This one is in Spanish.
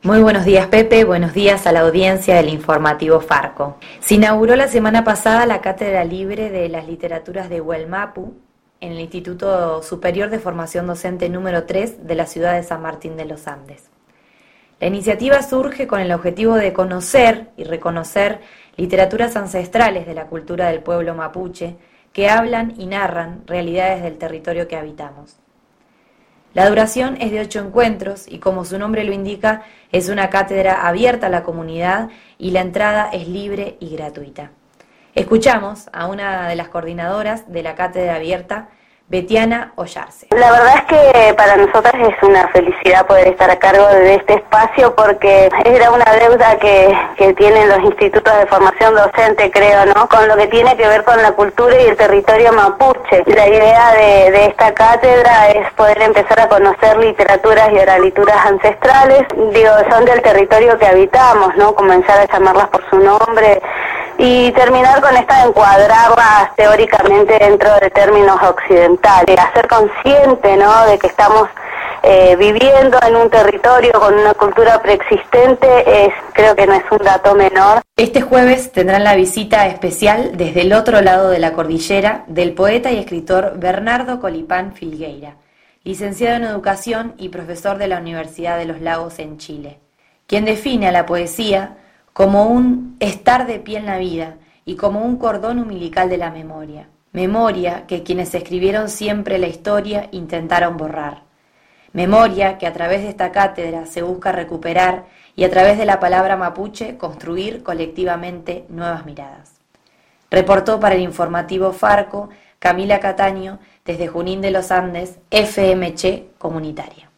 Muy buenos días, Pepe. Buenos días a la audiencia del informativo Farco. Se inauguró la semana pasada la Cátedra Libre de las Literaturas de Huelmapu en el Instituto Superior de Formación Docente número 3 de la ciudad de San Martín de los Andes. La iniciativa surge con el objetivo de conocer y reconocer literaturas ancestrales de la cultura del pueblo mapuche que hablan y narran realidades del territorio que habitamos. La duración es de 8 encuentros y, como su nombre lo indica, es una cátedra abierta a la comunidad y la entrada es libre y gratuita. Escuchamos a una de las coordinadoras de la cátedra abierta, Betiana Ollarse. La verdad es que para nosotras es una felicidad poder estar a cargo de este espacio porque era una deuda que tienen los institutos de formación docente, creo, ¿no? Con lo que tiene que ver con la cultura y el territorio mapuche. La idea de esta cátedra es poder empezar a conocer literaturas y oralituras ancestrales, son del territorio que habitamos, ¿no? Comenzar a llamarlas por su nombre y terminar con esta de encuadrarlas teóricamente dentro de términos occidentales, hacer consciente, ¿no?, de que estamos viviendo en un territorio con una cultura preexistente, creo que no es un dato menor. Este jueves tendrán la visita especial desde el otro lado de la cordillera del poeta y escritor Bernardo Colipán Filgueira, licenciado en Educación y profesor de la Universidad de los Lagos en Chile, quien define a la poesía como un estar de pie en la vida y como un cordón umbilical de la memoria. Memoria que quienes escribieron siempre la historia intentaron borrar. Memoria que a través de esta cátedra se busca recuperar y a través de la palabra mapuche construir colectivamente nuevas miradas. Reportó para el informativo Farco Camila Cataño desde Junín de los Andes, FMC Comunitaria.